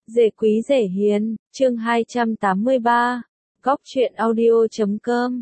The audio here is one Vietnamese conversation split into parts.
Dễ quý dễ hiền, chương 283, Góc truyện audio.com.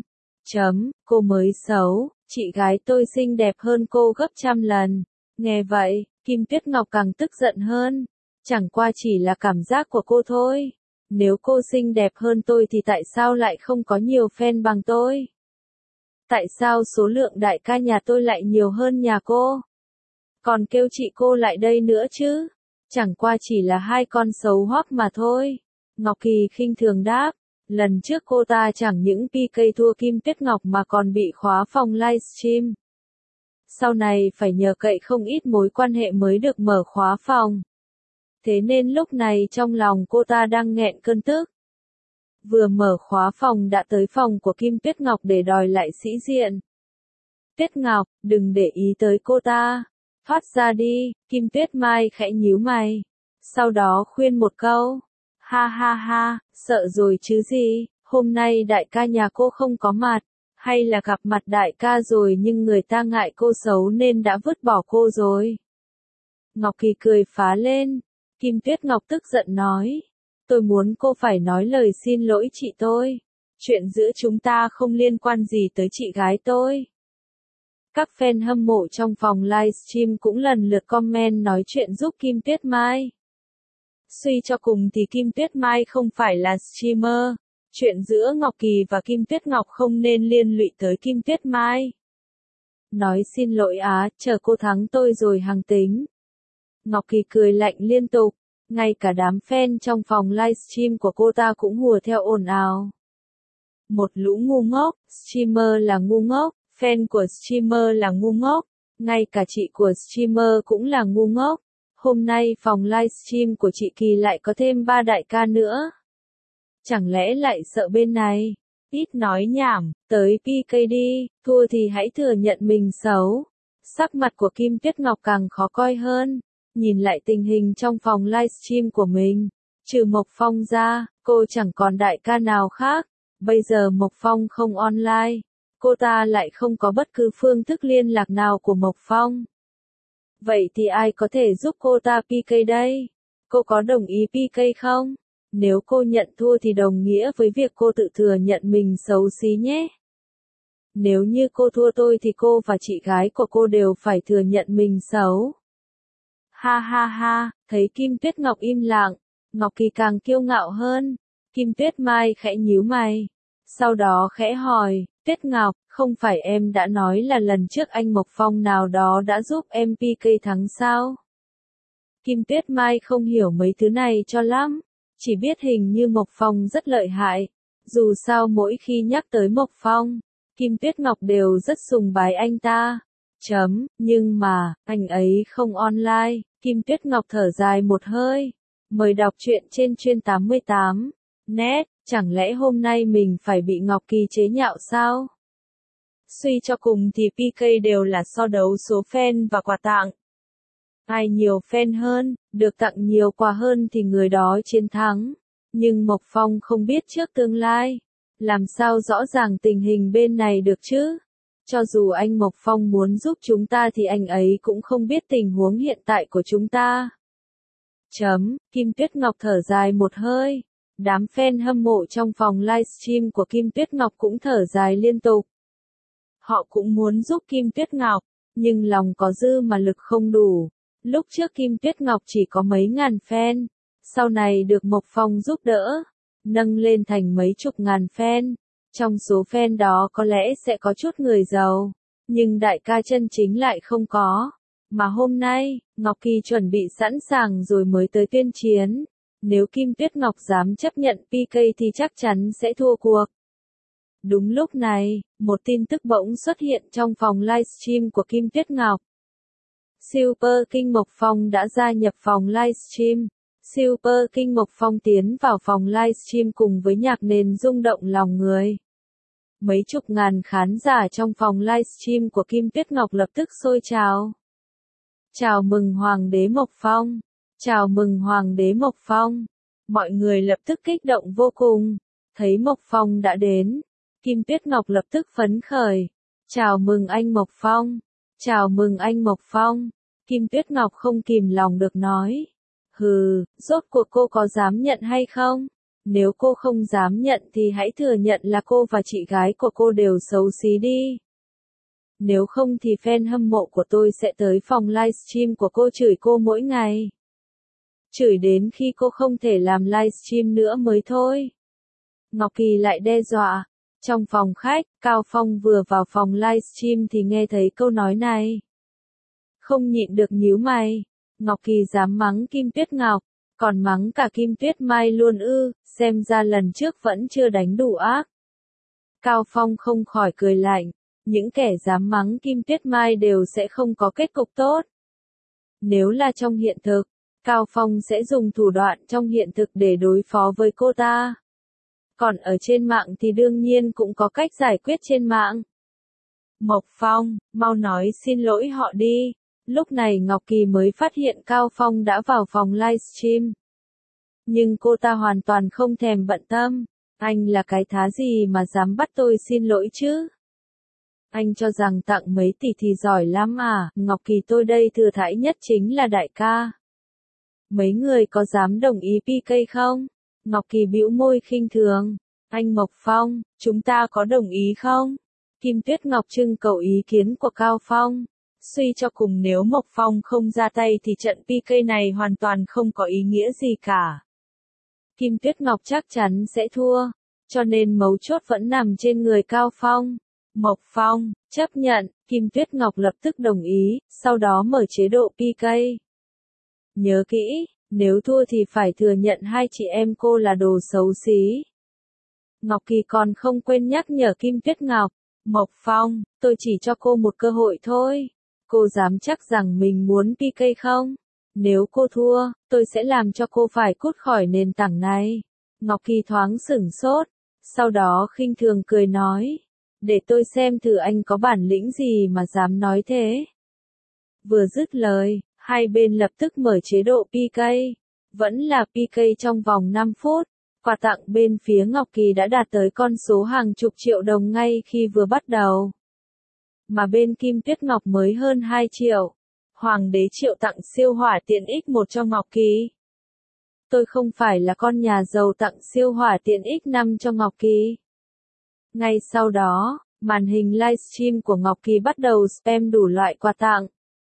Cô mới xấu, chị gái tôi xinh đẹp hơn cô gấp trăm lần. Nghe vậy, Kim Tuyết Ngọc càng tức giận hơn. Chẳng qua chỉ là cảm giác của cô thôi. Nếu cô xinh đẹp hơn tôi thì tại sao lại không có nhiều fan bằng tôi? Tại sao số lượng đại ca nhà tôi lại nhiều hơn nhà cô? Còn kêu chị cô lại đây nữa chứ? Chẳng qua chỉ là hai con xấu hoắc mà thôi. Ngọc Kỳ khinh thường đáp. Lần trước cô ta chẳng những PK thua Kim Tuyết Ngọc mà còn bị khóa phòng livestream. Sau này phải nhờ cậy không ít mối quan hệ mới được mở khóa phòng. Thế nên lúc này trong lòng cô ta đang nghẹn cơn tức. Vừa mở khóa phòng đã tới phòng của Kim Tuyết Ngọc để đòi lại sĩ diện. Tuyết Ngọc, đừng để ý tới cô ta. Thoát ra đi, Kim Tuyết Mai khẽ nhíu mày. Sau đó khuyên một câu. Ha ha ha, sợ rồi chứ gì, hôm nay đại ca nhà cô không có mặt. Hay là gặp mặt đại ca rồi nhưng người ta ngại cô xấu nên đã vứt bỏ cô rồi. Ngọc Kỳ cười phá lên. Kim Tuyết Ngọc tức giận nói. Tôi muốn cô phải nói lời xin lỗi chị tôi. Chuyện giữa chúng ta không liên quan gì tới chị gái tôi. Các fan hâm mộ trong phòng livestream cũng lần lượt comment nói chuyện giúp Kim Tuyết Mai. Suy cho cùng thì Kim Tuyết Mai không phải là streamer. Chuyện giữa Ngọc Kỳ và Kim Tuyết Ngọc không nên liên lụy tới Kim Tuyết Mai. Nói xin lỗi chờ cô thắng tôi rồi hằng tính. Ngọc Kỳ cười lạnh liên tục. Ngay cả đám fan trong phòng livestream của cô ta cũng hùa theo ồn ào. Một lũ ngu ngốc, streamer là ngu ngốc, fan của streamer là ngu ngốc, ngay cả chị của streamer cũng là ngu ngốc. Hôm nay phòng livestream của chị Kỳ lại có thêm 3 đại ca nữa. Chẳng lẽ lại sợ bên này? Ít nói nhảm, tới PK đi, thua thì hãy thừa nhận mình xấu. Sắc mặt của Kim Tuyết Ngọc càng khó coi hơn. Nhìn lại tình hình trong phòng livestream của mình, trừ Mộc Phong ra, cô chẳng còn đại ca nào khác. Bây giờ Mộc Phong không online, cô ta lại không có bất cứ phương thức liên lạc nào của Mộc Phong. Vậy thì ai có thể giúp cô ta PK đây? Cô có đồng ý PK không? Nếu cô nhận thua thì đồng nghĩa với việc cô tự thừa nhận mình xấu xí nhé. Nếu như cô thua tôi thì cô và chị gái của cô đều phải thừa nhận mình xấu. Ha ha ha, thấy Kim Tuyết Ngọc im lặng, Ngọc Kỳ càng kiêu ngạo hơn. Kim Tuyết Mai khẽ nhíu mày. Sau đó khẽ hỏi, Tuyết Ngọc, không phải em đã nói là lần trước anh Mộc Phong nào đó đã giúp em PK thắng sao? Kim Tuyết Mai không hiểu mấy thứ này cho lắm, chỉ biết hình như Mộc Phong rất lợi hại. Dù sao mỗi khi nhắc tới Mộc Phong, Kim Tuyết Ngọc đều rất sùng bái anh ta. Nhưng mà, anh ấy không online. Kim Tuyết Ngọc thở dài một hơi. Mời đọc truyện trên chuyên 88. Net, chẳng lẽ hôm nay mình phải bị Ngọc Kỳ chế nhạo sao? Suy cho cùng thì PK đều là so đấu số fan và quà tặng. Ai nhiều fan hơn, được tặng nhiều quà hơn thì người đó chiến thắng. Nhưng Mộc Phong không biết trước tương lai. Làm sao rõ ràng tình hình bên này được chứ? Cho dù anh Mộc Phong muốn giúp chúng ta thì anh ấy cũng không biết tình huống hiện tại của chúng ta. Kim Tuyết Ngọc thở dài một hơi. Đám fan hâm mộ trong phòng livestream của Kim Tuyết Ngọc cũng thở dài liên tục. Họ cũng muốn giúp Kim Tuyết Ngọc, nhưng lòng có dư mà lực không đủ. Lúc trước Kim Tuyết Ngọc chỉ có mấy ngàn fan, sau này được Mộc Phong giúp đỡ, nâng lên thành mấy chục ngàn fan. Trong số fan đó có lẽ sẽ có chút người giàu, nhưng đại ca chân chính lại không có. Mà hôm nay, Ngọc Kỳ chuẩn bị sẵn sàng rồi mới tới tuyên chiến. Nếu Kim Tuyết Ngọc dám chấp nhận PK thì chắc chắn sẽ thua cuộc. Đúng lúc này, một tin tức bỗng xuất hiện trong phòng livestream của Kim Tuyết Ngọc. Super King Mộc Phong đã gia nhập phòng livestream. Super King Mộc Phong tiến vào phòng livestream cùng với nhạc nền rung động lòng người. Mấy chục ngàn khán giả trong phòng livestream của Kim Tuyết Ngọc lập tức sôi trào. Chào mừng Hoàng đế Mộc Phong! Chào mừng Hoàng đế Mộc Phong! Mọi người lập tức kích động vô cùng. Thấy Mộc Phong đã đến, Kim Tuyết Ngọc lập tức phấn khởi. Chào mừng anh Mộc Phong! Chào mừng anh Mộc Phong! Kim Tuyết Ngọc không kìm lòng được nói. Hừ, rốt cuộc cô có dám nhận hay không? Nếu cô không dám nhận thì hãy thừa nhận là cô và chị gái của cô đều xấu xí đi. Nếu không thì fan hâm mộ của tôi sẽ tới phòng livestream của cô chửi cô mỗi ngày. Chửi đến khi cô không thể làm livestream nữa mới thôi. Ngọc Kỳ lại đe dọa. Trong phòng khách, Cao Phong vừa vào phòng livestream thì nghe thấy câu nói này. Không nhịn được nhíu mày. Ngọc Kỳ dám mắng Kim Tuyết Ngọc, còn mắng cả Kim Tuyết Mai luôn ư, xem ra lần trước vẫn chưa đánh đủ ác. Cao Phong không khỏi cười lạnh, những kẻ dám mắng Kim Tuyết Mai đều sẽ không có kết cục tốt. Nếu là trong hiện thực, Cao Phong sẽ dùng thủ đoạn trong hiện thực để đối phó với cô ta. Còn ở trên mạng thì đương nhiên cũng có cách giải quyết trên mạng. Mộc Phong, mau nói xin lỗi họ đi. Lúc này Ngọc Kỳ mới phát hiện Cao Phong đã vào phòng livestream. Nhưng cô ta hoàn toàn không thèm bận tâm. Anh là cái thá gì mà dám bắt tôi xin lỗi chứ? Anh cho rằng tặng mấy tỷ thì giỏi lắm à? Ngọc Kỳ tôi đây thừa thãi nhất chính là đại ca. Mấy người có dám đồng ý PK không? Ngọc Kỳ bĩu môi khinh thường. Anh Mộc Phong, chúng ta có đồng ý không? Kim Tuyết Ngọc trưng cầu ý kiến của Cao Phong. Suy cho cùng nếu Mộc Phong không ra tay thì trận PK này hoàn toàn không có ý nghĩa gì cả. Kim Tuyết Ngọc chắc chắn sẽ thua, cho nên mấu chốt vẫn nằm trên người Cao Phong. Mộc Phong, chấp nhận, Kim Tuyết Ngọc lập tức đồng ý, sau đó mở chế độ PK. Nhớ kỹ, nếu thua thì phải thừa nhận hai chị em cô là đồ xấu xí. Ngọc Kỳ còn không quên nhắc nhở Kim Tuyết Ngọc, Mộc Phong, tôi chỉ cho cô một cơ hội thôi. Cô dám chắc rằng mình muốn PK không? Nếu cô thua, tôi sẽ làm cho cô phải cút khỏi nền tảng này. Ngọc Kỳ thoáng sửng sốt, sau đó khinh thường cười nói, để tôi xem thử anh có bản lĩnh gì mà dám nói thế. Vừa dứt lời, hai bên lập tức mở chế độ PK. Vẫn là PK trong vòng 5 phút. Quà tặng bên phía Ngọc Kỳ đã đạt tới con số hàng chục triệu đồng ngay khi vừa bắt đầu. Mà bên Kim Tuyết Ngọc mới hơn 2 triệu. Hoàng đế triệu tặng siêu hỏa tiện X1 cho Ngọc Kỳ. Tôi không phải là con nhà giàu tặng siêu hỏa tiện X5 cho Ngọc Kỳ. Ngay sau đó, màn hình livestream của Ngọc Kỳ bắt đầu spam đủ loại quà tặng.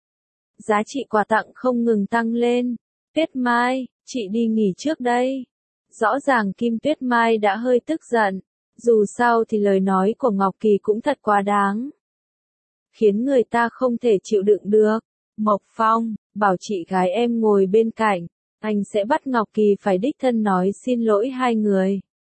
Giá trị quà tặng không ngừng tăng lên. Tuyết Mai, chị đi nghỉ trước đây. Rõ ràng Kim Tuyết Mai đã hơi tức giận. Dù sao thì lời nói của Ngọc Kỳ cũng thật quá đáng. Khiến người ta không thể chịu đựng được. Mộc Phong, bảo chị gái em ngồi bên cạnh. Anh sẽ bắt Ngọc Kỳ phải đích thân nói xin lỗi hai người.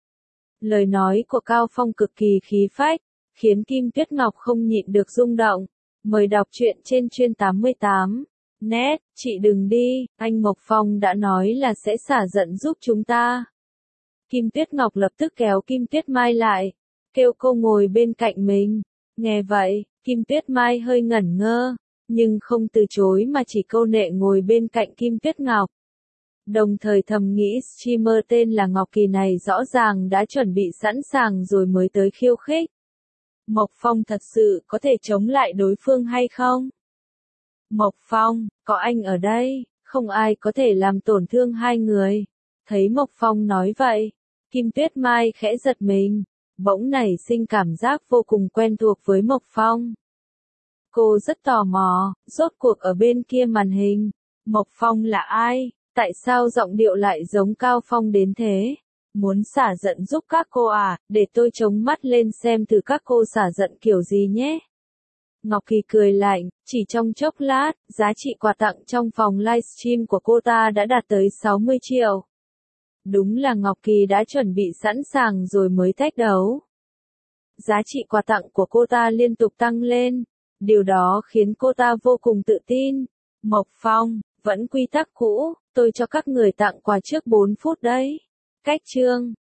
Lời nói của Cao Phong cực kỳ khí phách, khiến Kim Tuyết Ngọc không nhịn được rung động. Mời đọc truyện trên Chuyên 88. Net, chị đừng đi, anh Mộc Phong đã nói là sẽ xả giận giúp chúng ta. Kim Tuyết Ngọc lập tức kéo Kim Tuyết Mai lại, kêu cô ngồi bên cạnh mình. Nghe vậy, Kim Tuyết Mai hơi ngẩn ngơ, nhưng không từ chối mà chỉ câu nệ ngồi bên cạnh Kim Tuyết Ngọc. Đồng thời thầm nghĩ streamer tên là Ngọc Kỳ này rõ ràng đã chuẩn bị sẵn sàng rồi mới tới khiêu khích. Mộc Phong thật sự có thể chống lại đối phương hay không? Mộc Phong, có anh ở đây, không ai có thể làm tổn thương hai người. Thấy Mộc Phong nói vậy, Kim Tuyết Mai khẽ giật mình, bỗng nảy sinh cảm giác vô cùng quen thuộc với Mộc Phong. Cô rất tò mò, rốt cuộc ở bên kia màn hình, Mộc Phong là ai? Tại sao giọng điệu lại giống Cao Phong đến thế? Muốn xả giận giúp các cô à, để tôi chống mắt lên xem thử các cô xả giận kiểu gì nhé. Ngọc Kỳ cười lạnh, chỉ trong chốc lát, giá trị quà tặng trong phòng livestream của cô ta đã đạt tới 60 triệu. Đúng là Ngọc Kỳ đã chuẩn bị sẵn sàng rồi mới thách đấu. Giá trị quà tặng của cô ta liên tục tăng lên, điều đó khiến cô ta vô cùng tự tin. Mộc Phong, vẫn quy tắc cũ, tôi cho các người tặng quà trước 4 phút đấy. Cách chương